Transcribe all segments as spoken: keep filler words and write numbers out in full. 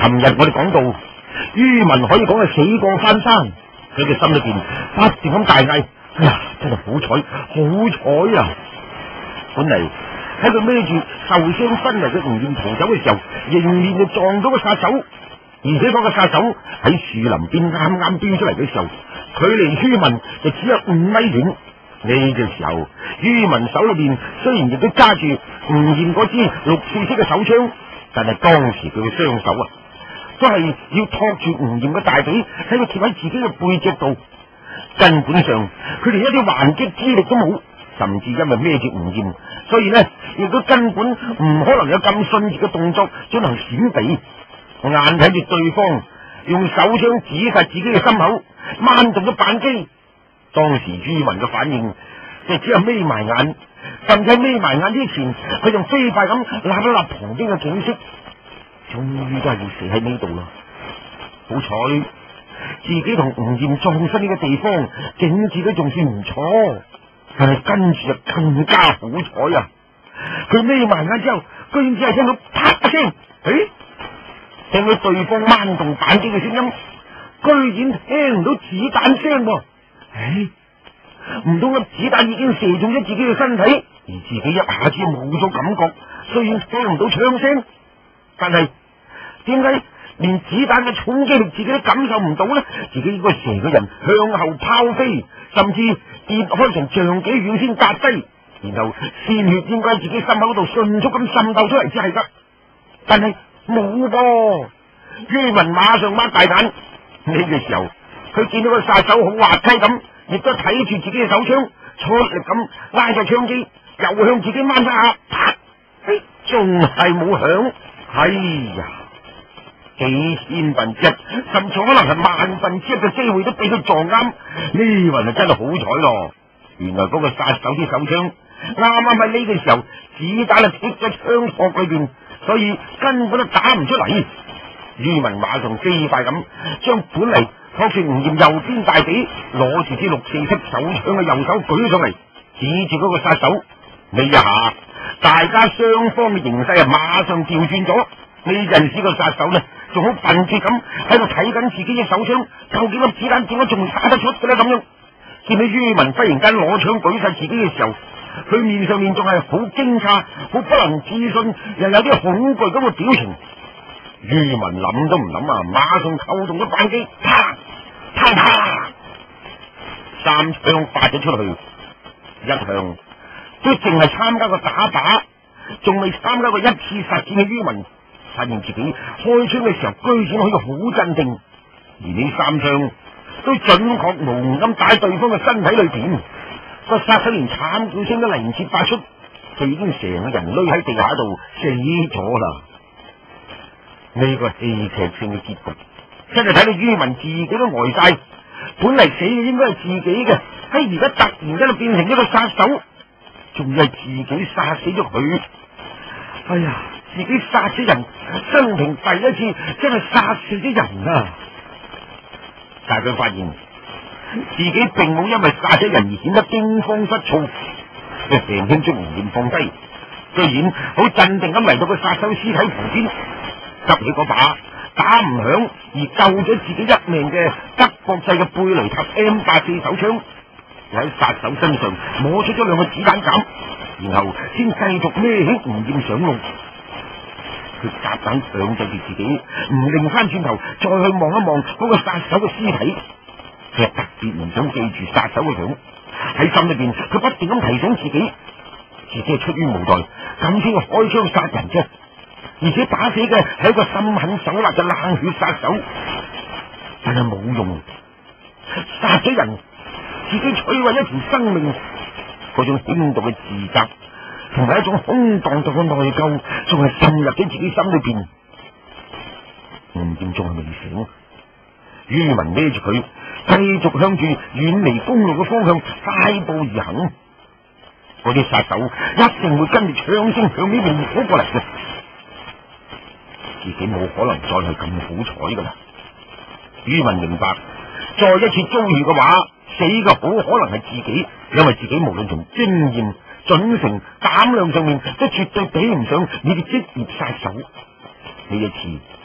尋日我哋講到，于文可以講係死過翻生，佢嘅心裏邊不斷咁大嗌：哎呀，真係好彩，好彩啊！本嚟喺佢孭住受傷昏迷嘅吳艷逃走嘅時候，迎面就撞到個殺手，而且嗰個殺手喺樹林邊啱啱飆出嚟嘅時候，距離于文就只有五米遠。呢個時候，于文手裏邊雖然亦都揸住吳艷嗰支六四式嘅手槍，但係當時佢嘅雙手啊，都係要托住吳艷嘅大髀喺佢貼喺自己嘅背脊度，根本上佢連一啲還擊之力都冇，甚至因為孭住吳艷，所以呢亦都根本唔可能有咁迅捷嘅動作進行閃避。我眼睇住對方用手槍指實自己嘅心口，掹動咗扳機。當時于文嘅反應就只係眯埋眼，甚至眯埋眼之前，佢仲飛快咁立一立旁邊嘅景色，終於都係要死喺呢度啦。好彩自己同吳艷葬身呢個地方景致都仲算唔錯，但係跟住就更加好彩啊！佢眯埋眼之後，居然只係聽到啪一聲，誒，聽到對方掹動扳機嘅聲音，居然聽唔到子彈聲喎。唉，唔通粒子彈已經射中咗自己嘅身體，而自己一下子冇咗感覺，雖然聽唔到槍聲，但係點解連子彈嘅重擊力自己都感受唔到呢？自己應該成個人向後拋飛，甚至跌開成丈幾遠先跌低，然後鮮血應該喺自己心口度迅速咁滲透出嚟先係噶，但係冇噃。于文馬上擘大眼，呢、這個時候佢見到個殺手好滑稽咁，亦都睇住自己嘅手槍，出力咁拉咗槍機，又向自己掹一下，啪！誒，仲係冇響。哎呀，幾千分之一，甚至可能係萬分之一嘅機會都俾佢撞啱。呢云啊真係好彩咯！原來嗰個殺手啲手槍啱啱喺呢個時候，子彈啊貼咗槍殼裏邊，所以根本都打唔出嚟。于文馬上飛快咁將本嚟托住吳艷右邊大髀，攞住支六四式手槍嘅右手舉上嚟，指住嗰個殺手。呢一下，大家雙方嘅形勢啊，馬上調轉咗。呢陣時個殺手呢，仲好笨拙咁喺度睇緊自己嘅手槍，究竟粒子彈點解仲打得出嘅呢？咁樣見到于文忽然間攞槍舉晒自己嘅時候，佢面上面仲係好驚訝、好不能置信，又有啲恐懼咁嘅表情。于文諗都唔諗啊，馬上扣動咗扳機，啪啪啪，三槍發咗出去。一向都淨係參加過打靶，仲未參加過一次實戰嘅于文，發現自己開槍嘅時候居然可以好鎮定，而呢三槍都準確無誤咁打喺對方嘅身體裏邊。個殺手連慘叫聲都嚟唔切發出，佢已經成個人匿喺地下度死咗啦。呢個戲劇性嘅結局，真係睇到于文自己都呆晒。本嚟死嘅應該係自己嘅，喺而家突然間就變成一個殺手，仲要係自己殺死咗佢。哎呀，自己殺死人，生平第一次真係殺死咗人啊！但係佢發現自己並冇因為殺死人而顯得驚慌失措，佢輕輕將吳艷放低，居然好鎮定咁嚟到個殺手屍體旁邊，執起嗰把打唔響而救咗自己一命嘅德國製嘅貝雷塔 M 八四手槍，又喺殺手身上摸出咗兩個子彈夾，然後先繼續孭起吳艷上路。佢夾硬強制住自己唔擰翻轉頭再去望一望嗰個殺手嘅屍體，佢特別唔想記住殺手嘅樣，喺心裏邊佢不斷咁提醒自己，自己係出於無奈咁先去開槍殺人啫，而且打死嘅係一個心狠手辣嘅冷血殺手，但係冇用，殺咗人，自己摧毀一條生命，嗰種輕度嘅自責同埋一種空蕩蕩嘅內疚，仲係滲入咗自己心裏邊。吳艷仲係未醒，于文孭住佢，繼續向住遠離公路嘅方向快步而行。嗰啲殺手一定會跟住槍聲向呢邊撲過嚟嘅，自己冇可能再係咁好彩噶啦。于文明白，再一次遭遇嘅話，死嘅好可能係自己，因為自己無論從經驗、準繩、膽量上面都絕對比唔上你嘅職業殺手。呢一次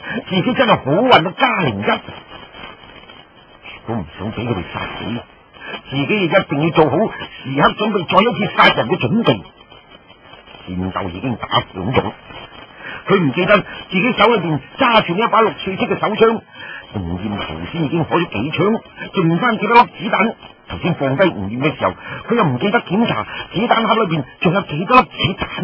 自己真係好運到加零一。如果唔想俾佢哋殺死，自己亦一定要做好時刻準備再一次殺人嘅準備。戰鬥已經打響咗，佢唔記得自己手裏邊揸住呢一把六四式嘅手槍。吳艷頭先已經開咗幾槍，剩翻幾多粒子彈。頭先放低吳艷嘅時候，佢又唔記得檢查子彈盒裏邊仲有幾多粒子彈。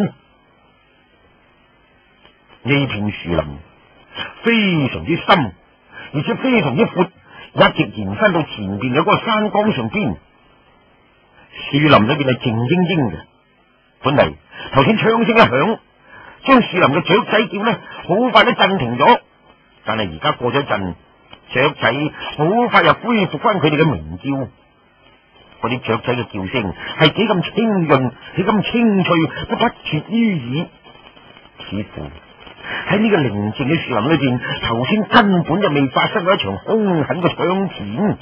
呢片樹林非常之深，而且非常之闊，一直延伸到前邊嘅嗰個山崗上邊。樹林裏邊係靜英英嘅，本嚟頭先槍聲一響，將樹林嘅雀仔叫呢好快都震停咗。但係而家過咗一陣，雀仔好快又恢復翻佢哋嘅鳴叫。嗰啲雀仔嘅叫聲係幾咁清潤，幾咁清脆，都不絕於耳。似乎喺呢個寧靜嘅樹林裏邊，頭先根本就未發生過一場兇狠嘅槍戰。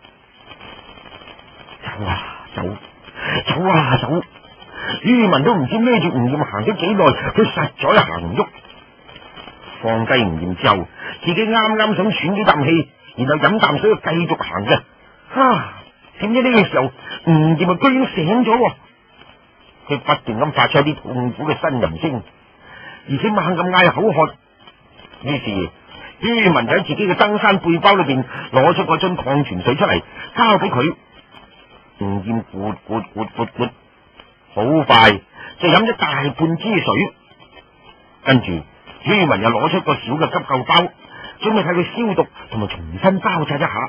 走啊走，走啊走！于文都唔知孭住吳艷行咗幾耐，佢實在行唔喐。放低吳艷之後，自己啱啱想喘幾啖氣，然後飲啖水，繼續行嘅。啊！點知呢個時候，吳艷啊居然醒咗，佢不斷咁發出一啲痛苦嘅呻吟聲，而且猛咁嗌口渴。於是于文就喺自己嘅登山背包裏邊攞出嗰樽礦泉水出嚟，交俾佢。吳艷咕咕咕咕咕，好快就飲咗大半支水。跟住于文又攞出個小嘅急救包，準備替佢消毒同埋重新包紮一下。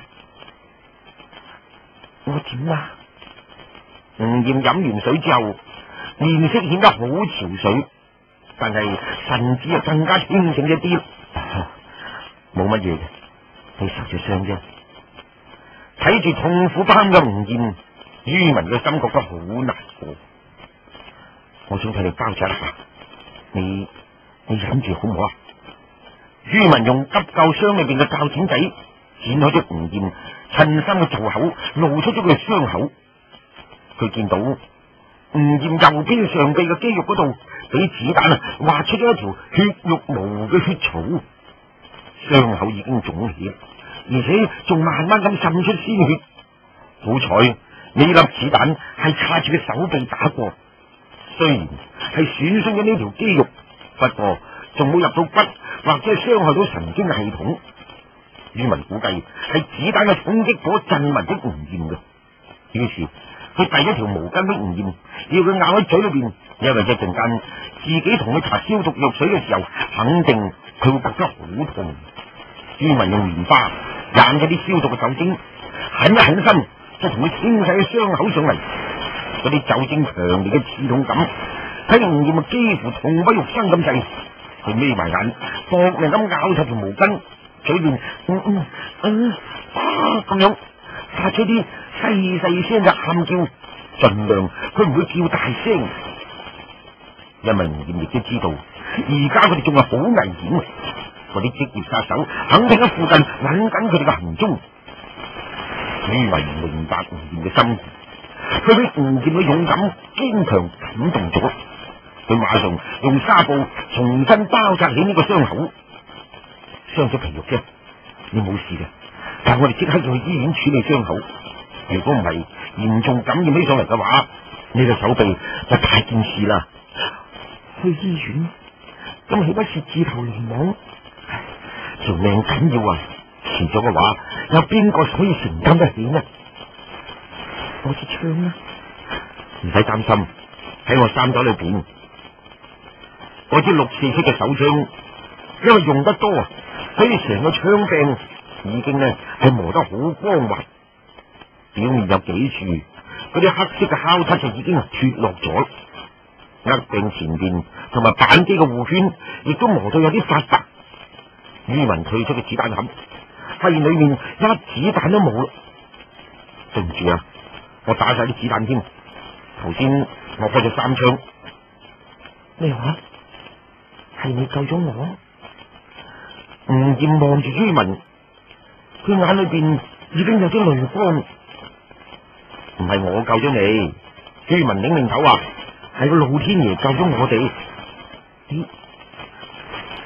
我點啊？吳艷飲完水之後，面色顯得好憔悴，但係神志又更加清醒一啲。冇乜嘢嘅，你受咗傷啫。睇住痛苦不堪嘅吳艷，于文嘅心覺得好難過。我想替你包紮一下，你你忍住好唔好啊？于文用急救箱裏邊嘅鉸剪仔剪開咗吳艷襯衫嘅袖口，露出咗佢嘅傷口。佢見到吳艷右邊上臂嘅肌肉嗰度，俾子彈啊劃出咗一條血肉模糊嘅血槽，傷口已經腫起，而且仲慢慢咁滲出鮮血。好彩呢粒子彈係插住佢手臂打過，雖然係損傷咗呢條肌肉，不過仲冇入到骨或者係傷害到神經嘅系統。于文估計係子彈嘅衝擊波震暈的吳艷嘅，於是佢遞一條毛巾俾吳艷，要佢咬喺嘴裏邊，因為一陣間自己同佢搽消毒藥水嘅時候，肯定佢會覺得好痛。于文用棉花染咗啲消毒嘅酒精，狠一狠心就同佢清洗喺傷口上嚟。嗰啲酒精強烈嘅刺痛感，睇吳艷啊幾乎痛不欲生咁滯。佢眯埋眼，搏命咁咬實條毛巾，嘴邊嗯嗯嗯啊咁樣發出啲細細聲嘅喊叫，盡量佢唔會叫大聲，因為吳艷亦都知道而家佢哋仲係好危險，嗰啲職業殺手肯定喺附近揾緊佢哋嘅行蹤。于文明白吳艷嘅心，佢俾吳艷嘅勇敢堅強感動咗，佢馬上用紗布重新包紮起呢個傷口。傷咗皮肉啫，你冇事嘅，但我哋即刻要去醫院處理傷口。如果唔係嚴重感染起上嚟嘅話，你個手臂就大件事啦。去醫院咁豈不是自投羅網？條命緊要啊！遲咗嘅話，有邊個可以承擔得起呢？我支槍啊，唔使擔心，喺我衫袋裏邊。我支六四式嘅手槍，因為用得多啊，所以成個槍柄已經呢係磨得好光滑，表面有幾處嗰啲黑色嘅敲漆就已經係脫落咗，握柄前邊同埋扳機嘅護圈亦都磨到有啲發白。于文退出嘅子彈盒，發現裏面一子彈都冇啦。對唔住啊，我打晒啲子彈添。頭先我開咗三槍。咩話？係你救咗我？吳艷望住于文，佢眼裏邊已經有啲淚光。唔係我救咗你，于文擰擰頭話，係個老天爺救咗我哋。你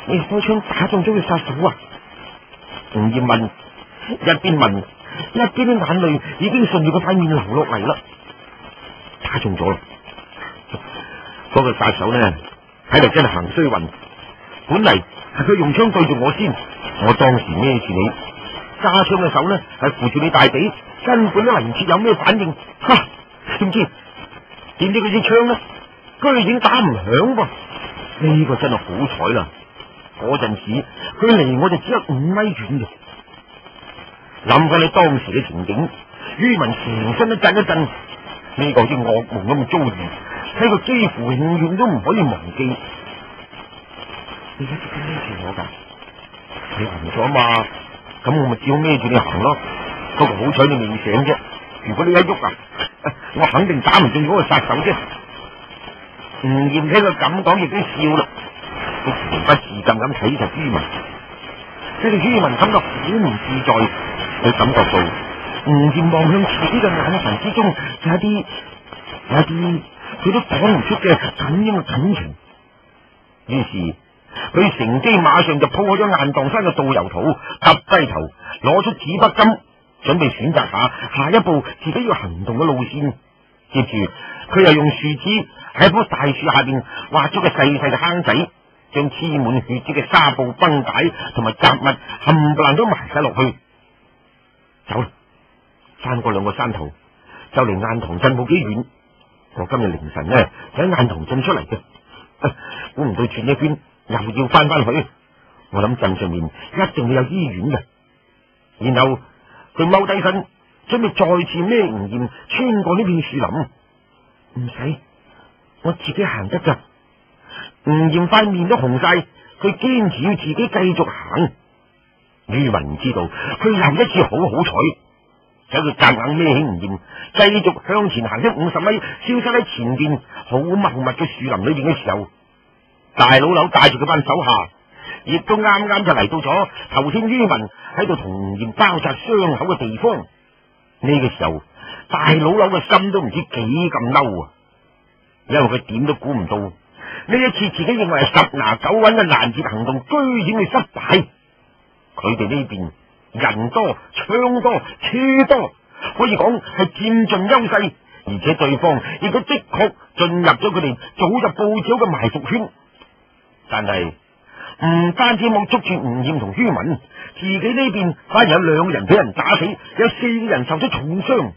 你開槍打中咗佢殺手啊？吳艷問，一邊問一邊啲眼淚已經順住佢塊面流落嚟啦。打中咗啦！嗰、那個殺手呢，喺度真係行衰運。本嚟係佢用槍對住我先，我當時孭住你，揸槍嘅手呢係扶住你大髀，根本都嚟唔切有咩反應。哈！點知點知佢支槍呢，居然打唔響噃！呢、這個真係好彩啦！嗰陣時佢離我就只有五米遠嘅。諗翻你當時嘅情景，于文成身都震一震。呢、這個好似噩夢咁嘅遭遇，睇佢幾乎永遠都唔可以忘記。你一直都孭住我噶，你暈咗嘛？咁我咪只好孭住你行咯。不過好彩你未醒啫，如果你一喐啊，我肯定打唔中嗰個殺手啫。吳艷聽佢咁講，亦都笑啦。佢情不自禁咁睇實于文，睇到于文感到好唔自在，佢感覺到吳艷望向自己嘅眼神之中，有一啲有一啲佢都講唔出嘅咁樣嘅感情。於是佢乘機馬上就鋪開咗雁蕩山嘅導遊圖，耷低頭攞出紙筆針，準備選擇下下一步自己要行動嘅路線。接住佢又用樹枝喺棵大樹下邊挖咗個細細嘅坑仔，將黐滿血跡嘅紗布、繃帶同埋雜物冚唪唥都埋晒落去。走啦，翻過兩個山頭就離雁塘鎮冇幾遠。我今日凌晨呢就喺雁塘鎮出嚟嘅，估唔到轉一圈又要翻翻去。我諗鎮上面一定會有醫院嘅。然後佢踎低身，準備再次孭吳艷穿過呢片樹林。唔使，我自己行得噶。吳艷塊面都紅晒，佢堅持要自己繼續行。于文知道佢又一次好好彩，使佢夾硬孭起吳艷，繼續向前行咗五十米，消失喺前邊好密密嘅樹林裏邊嘅時候，大老柳帶住佢班手下，亦都啱啱就嚟到咗頭先于文喺度同吳艷包紮傷口嘅地方。呢、這個時候，大老柳嘅心都唔知幾咁嬲啊！因為佢點都估唔到，呢一次自己認為係十拿九穩嘅攔截行動，居然會失敗。佢哋呢邊人多、槍多、車多，可以講係佔盡優勢，而且對方亦都的確進入咗佢哋早就布置好嘅埋伏圈。但係唔單止冇捉住吳艷同于文，自己呢邊反而有兩人俾人打死，有四個人受咗重傷。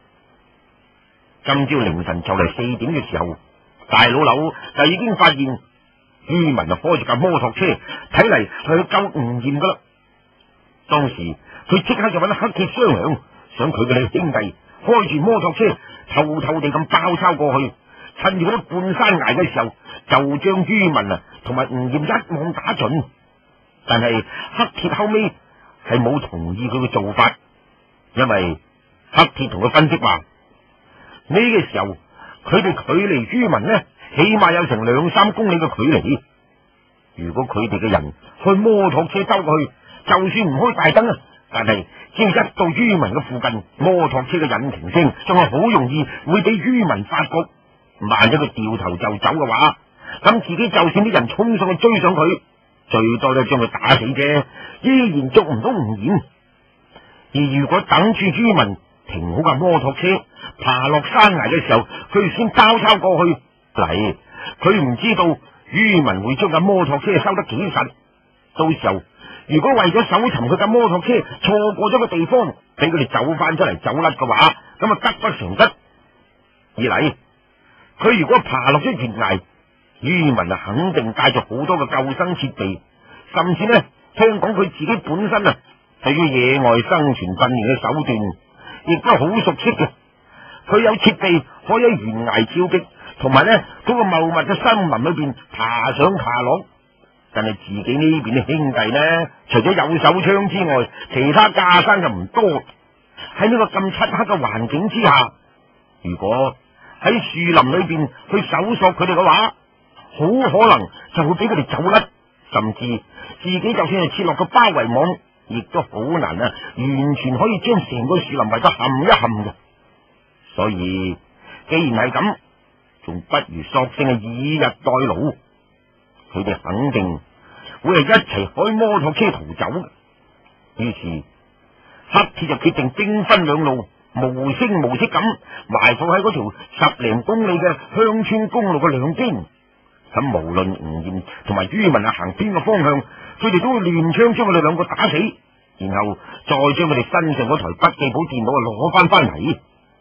今朝凌晨就嚟四點嘅時候，大老柳就已經發現于文就開住架摩托車，睇嚟係去救吳艷噶啦。當時佢即刻就揾黑鐵商量，想佢嘅兩兄弟開住摩托車偷偷地咁包抄過去，趁住嗰啲半山崖嘅時候，就將于文啊同埋吳艷一網打盡。但係黑鐵後尾係冇同意佢嘅做法，因為黑鐵同佢分析話，呢個時候佢哋距離于文呢起碼有成兩三公里嘅距離。如果佢哋嘅人開摩托車兜過去，就算唔開大燈啊，但係只要一到于文嘅附近，摩托車嘅引擎聲仲係好容易會俾于文發覺。萬一佢掉頭就走嘅話，咁自己就算啲人衝上去追上佢，最多都將佢打死啫，依然捉唔到吳艷。而如果等住于文停好架摩托車，爬落山崖嘅時候，佢先包抄過去嚟，佢唔知道于文會將架摩托車收得幾實。到時候如果為咗搜尋佢架摩托車錯過咗個地方，俾佢哋走翻出嚟走甩嘅話，咁啊得不償失。二嚟，佢如果爬落咗懸崖，于文啊肯定帶咗好多嘅救生設備，甚至呢聽講佢自己本身啊對於野外生存訓練嘅手段亦都好熟悉嘅。佢有設備可以喺懸崖峭壁同埋呢嗰個茂密嘅森林裏邊爬上爬落。但係自己呢邊嘅兄弟呢，除咗有手槍之外，其他架生就唔多。喺呢個咁漆黑嘅環境之下，如果喺樹林裏邊去搜索佢哋嘅話，好可能就會俾佢哋走甩，甚至自己就算係設落個包圍網，亦都好難啊，完全可以將成個樹林圍得冚一冚嘅。所以既然係咁，仲不如索性係以逸待勞。佢哋肯定會係一齊開摩托車逃走嘅。於是黑鐵就決定兵分兩路，無聲無息咁埋伏喺嗰條十零公里嘅鄉村公路嘅兩邊。咁無論吳艷同埋于文啊行邊個方向，佢哋都會亂槍將佢哋兩個打死，然後再將佢哋身上嗰台筆記簿電腦啊攞翻翻嚟。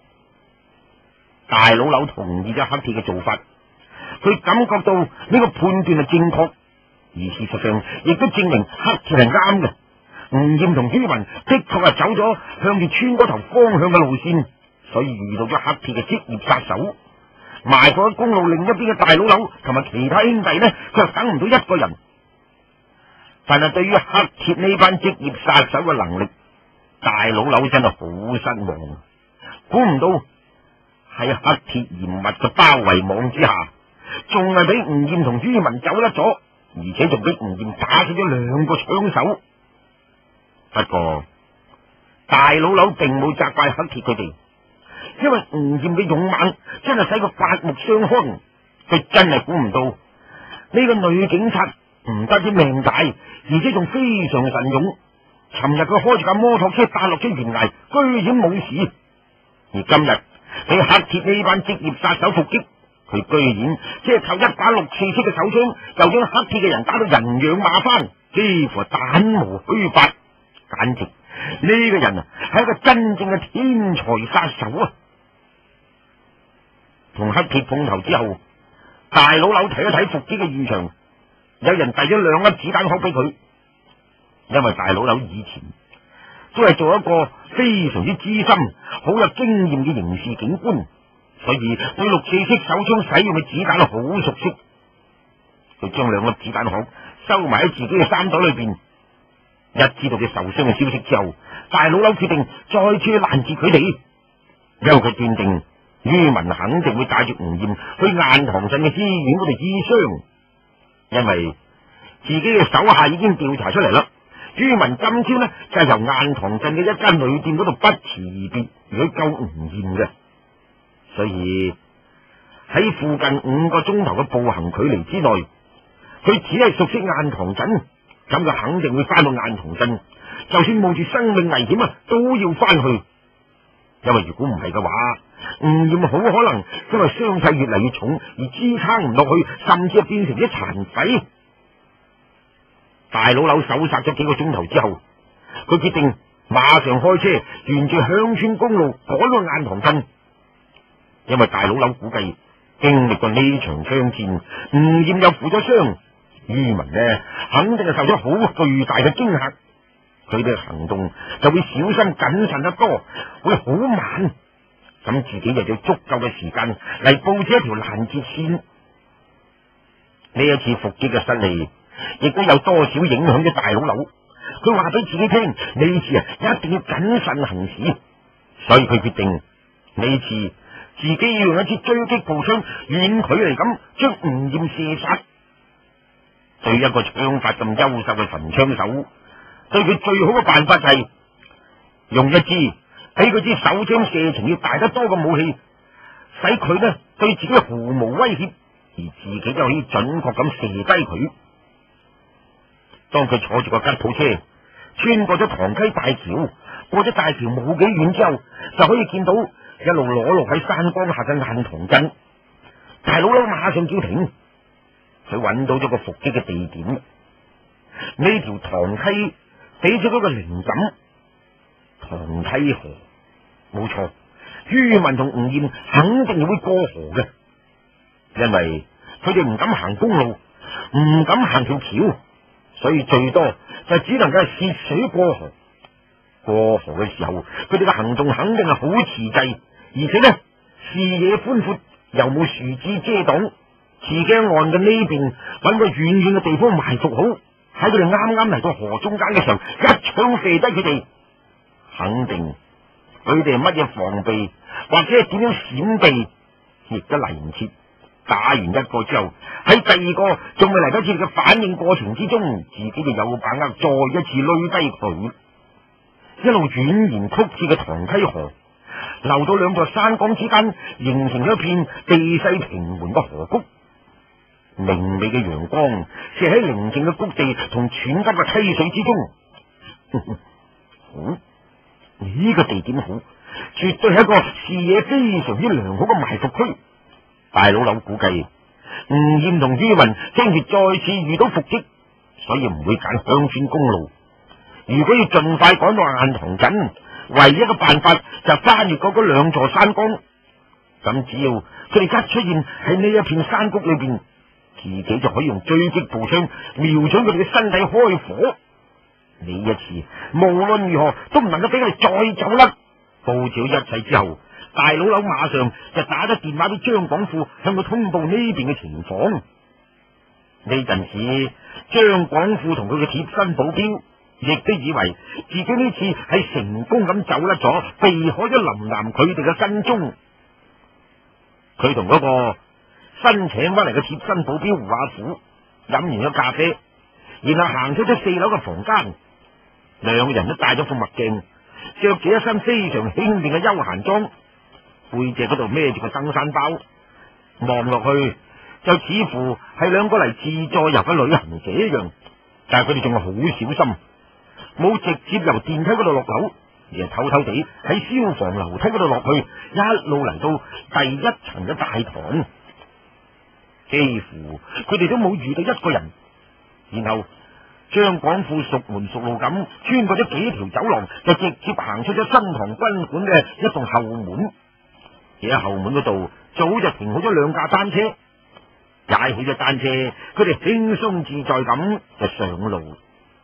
大老柳同意咗黑鐵嘅做法，佢感覺到呢個判斷係正確，而事實上亦都證明黑鐵係啱嘅。吳艷同于文的確係走咗向住村嗰頭方向嘅路線，所以遇到咗黑鐵嘅職業殺手。埋伏喺公路另一邊嘅大老柳同埋其他兄弟呢，佢等唔到一個人。但係對於黑鐵呢班職業殺手嘅能力，大老柳真係好失望。估唔到喺黑鐵嚴密嘅包圍網之下，仲係俾吳艷同于文走甩咗，而且仲俾吳艷打死咗兩個槍手。不過大老柳並冇責怪黑鐵佢哋，因為吳艷嘅勇猛真係使佢刮目相看。佢真係估唔到呢個女警察唔得止命大，而且仲非常神勇。尋日佢開住架摩托車打落咗懸崖，居然冇事。而今日俾黑鐵呢班職業殺手伏擊，佢居然即係靠一把六四式嘅手槍，就將黑鐵嘅人打到人仰馬翻，幾乎係彈無虛發。簡直呢個人啊，係一個真正嘅天才殺手啊！同黑鐵碰頭之後，大老柳睇一睇伏擊嘅現場，有人遞咗兩粒子彈殼俾佢。因為大老柳以前都係做一個非常之資深、好有經驗嘅刑事警官，所以對六四式手槍使用嘅子彈好熟悉。佢將兩粒子彈殼收埋喺自己嘅衫袋裏邊。一知道佢受傷嘅消息之後，大老柳決定再次攔截佢哋，因為佢斷定于文肯定會帶住吳艷去雁塘鎮嘅醫院嗰度醫傷，因為自己嘅手下已經調查出嚟啦。于文今朝呢就係由雁塘鎮嘅一間旅店嗰度不辭而別而去救吳艷嘅，所以喺附近五個鐘頭嘅步行距離之內，佢只係熟悉雁塘鎮。咁就肯定會翻到雁塘鎮，就算冒住生命危險啊，都要翻去。因為如果唔係嘅話，吳艷好可能因為傷勢越嚟越重而支撐唔落去，甚至係變成一殘廢。大老柳搜殺咗幾個鐘頭之後，佢決定馬上開車沿住鄉村公路趕到雁塘鎮，因為大老柳估計經歷過呢場槍戰，吳艷又負咗傷。于文呢，肯定係受咗好巨大嘅驚嚇，佢哋嘅行動就會小心謹慎得多，會好慢，咁自己又有足夠嘅時間嚟佈置一條攔截線。呢一次伏擊嘅失利，亦都有多少影響咗大老柳。佢話俾自己聽，呢次啊一定要謹慎行事，所以佢決定呢次自己要用一支狙擊步槍遠距離咁將吳艷射殺。對一個槍法咁優秀嘅神槍手，對佢最好嘅辦法就係用一支比佢支手槍射程要大得多嘅武器，使佢呢對自己毫無威脅，而自己就可以準確咁射低佢。當佢坐住個吉普車穿過咗塘溪大橋，過咗大橋冇幾遠之後，就可以見到一路裸露喺山崗下嘅雁塘鎮。大老柳馬上叫停。佢揾到咗個伏擊嘅地點，呢條塘溪俾咗嗰個靈感，塘溪河冇錯，于文同吳艷肯定會過河嘅，因為佢哋唔敢行公路，唔敢行條橋，所以最多就只能夠係涉水過河。過河嘅時候，佢哋嘅行動肯定係好遲滯，而且呢視野寬闊，又冇樹枝遮擋。自己岸嘅呢邊揾個遠遠嘅地方埋伏好，喺佢哋啱啱嚟到河中間嘅時候，一槍射低佢哋。肯定佢哋係乜嘢防備或者係點樣閃避，亦都嚟唔切。打完一個之後，喺第二個仲未嚟得切嘅反應過程之中，自己就有把握再一次攏低佢。一路蜿蜒曲折嘅塘溪河流到兩座山崗之間，形成咗一片地勢平緩嘅河谷。 明媚嘅陽光射喺寧靜嘅谷地同湍急嘅溪水之中。好，呢個地點好，絕對係一個視野非常之良好嘅埋伏區。大佬樓估計吳艷同于雲驚住再次遇到伏擊，所以唔會揀鄉村公路。如果要盡快趕到雁塘鎮，唯一嘅辦法就翻越過嗰兩座山崗。咁只要佢哋一出現喺呢一片山谷裏邊，自己就可以用狙擊步槍瞄準佢哋嘅身體開火。呢一次無論如何都唔能夠俾佢哋再走甩。報曉一切之後，大佬樓馬上就打咗電話俾張廣富，向佢通報呢邊嘅情況。呢陣時，張廣富同佢嘅貼身保鏢亦都以為自己呢次係成功咁走甩咗，避開咗林南佢哋嘅跟蹤。佢同嗰個新請翻嚟嘅貼身保鏢胡阿虎飲完咗咖啡，然後行出咗四樓嘅房間。兩個人都戴咗副墨鏡，着住一身非常輕便嘅休閒裝，背脊嗰度孭住個登山包，望落去就似乎係兩個嚟自助遊嘅旅行者一樣。但係佢哋仲係好小心，冇直接由電梯嗰度落樓，而係偷偷地喺消防樓梯嗰度落去，一路嚟到第一層嘅大堂。幾乎佢哋都冇遇到一個人。然後張廣富熟門熟路咁穿過咗幾條走廊，就直接行出咗新塘賓館嘅一棟後門。而喺後門嗰度早就停好咗兩架單車，踩起咗單車，佢哋輕鬆自在咁就上路。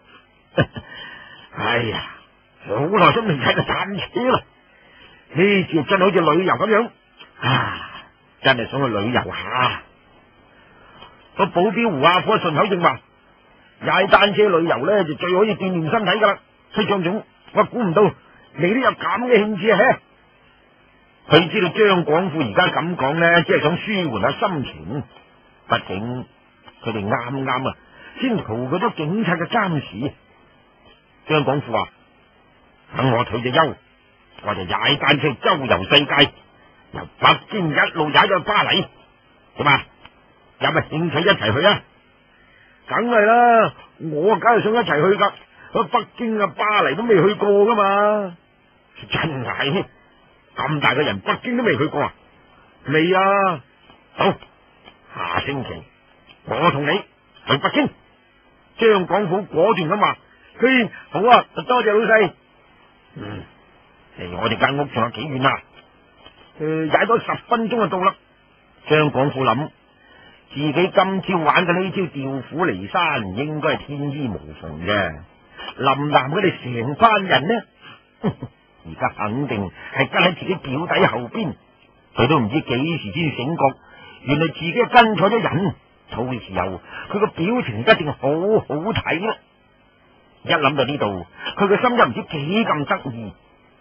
哎呀，好耐都未踩過單車啦！呢次真係好似旅遊咁樣啊，真係想去旅遊下。個保鏢胡阿虎順口應話：踩單車旅遊咧就最可以鍛煉身體噶啦。崔將總，我估唔到你都有咁嘅興致啊！佢知道張廣富而家咁講咧，只係想舒緩下心情。畢竟佢哋啱啱啊先逃過咗警察嘅監視。張廣富話：等我退咗休，我就踩單車周遊世界，由北京一路踩到巴黎。點啊？有冇興趣一齊去啊？梗係啦，我梗係想一齊去噶。去北京啊、巴黎都未去過噶嘛。真係咁大個人，北京都未去過啊？未啊。好，下星期我同你去北京。張廣富果斷咁話：嘿，好啊，多謝老細。嗯，離我哋間屋仲有幾遠啊？誒、呃，踩多十分鐘就到啦。張廣富諗，自己今朝玩嘅呢招調虎離山，應該係天衣無縫嘅。林南佢哋成班人呢，而家肯定係跟喺自己表弟後邊。佢都唔知幾時先醒覺，原來自己跟錯咗人。到時候佢個表情一定好好睇啦。一諗到呢度，佢個心就唔知幾咁得意。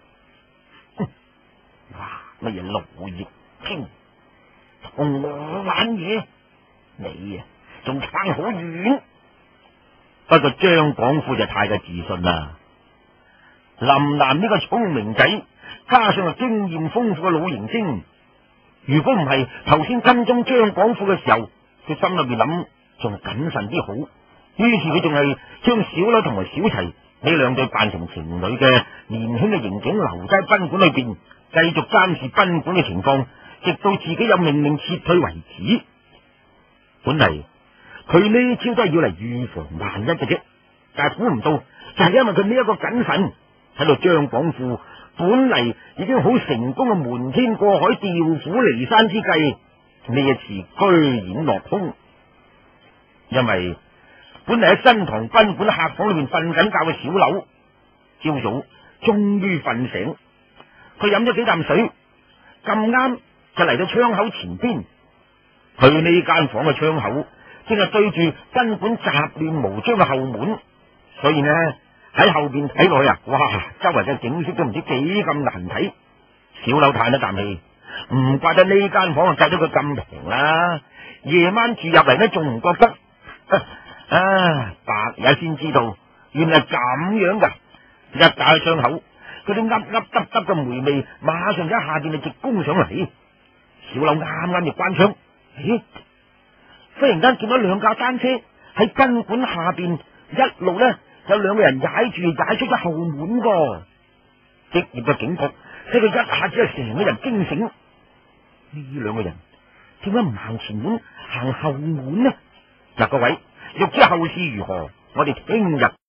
哇！乜嘢盧易經同我玩嘢？你啊，仲差好遠。不過張廣富就太過自信啦。林南呢個聰明仔，加上係經驗豐富嘅老刑偵，如果唔係頭先跟蹤張廣富嘅時候，佢心裏邊諗仲謹慎啲好。於是佢仲係將小柳同埋小齊呢兩對扮成情侶嘅年輕嘅刑警留低賓館裏邊，繼續監視賓館嘅情況，直到自己有命令撤退為止。本嚟佢呢招都係要嚟預防萬一嘅啫，但係估唔到就係因為佢呢一個謹慎，喺度張廣富本嚟已經好成功嘅瞞天過海、調虎離山之計，呢一次居然落空。因為本嚟喺新塘賓館客房裏面瞓緊覺嘅小柳，朝早終於瞓醒，佢飲咗幾啖水，咁啱就嚟到窗口前邊。佢呢間房嘅窗口正係對住賓館雜亂無章嘅後門，所以呢喺後邊睇落去啊，哇！周圍嘅景色都唔知幾咁難睇。小柳嘆一啖氣，唔怪得呢間房啊計到佢咁平啦。夜晚住入嚟呢，仲唔覺得？啊！白日先知道，原來咁樣噶。一打開窗口，嗰啲噏噏耷耷嘅霉味，馬上一下邊就直攻上嚟。小柳啱啱就關窗，咦？ 忽然間見到兩架單車喺賓館下邊，一路呢有兩個人踩住踩出咗後門個。職業嘅警局使佢一下子係成個人驚醒。呢兩個人點解唔行前門，行後門呢？嗱，各位欲知後事如何，我哋聽日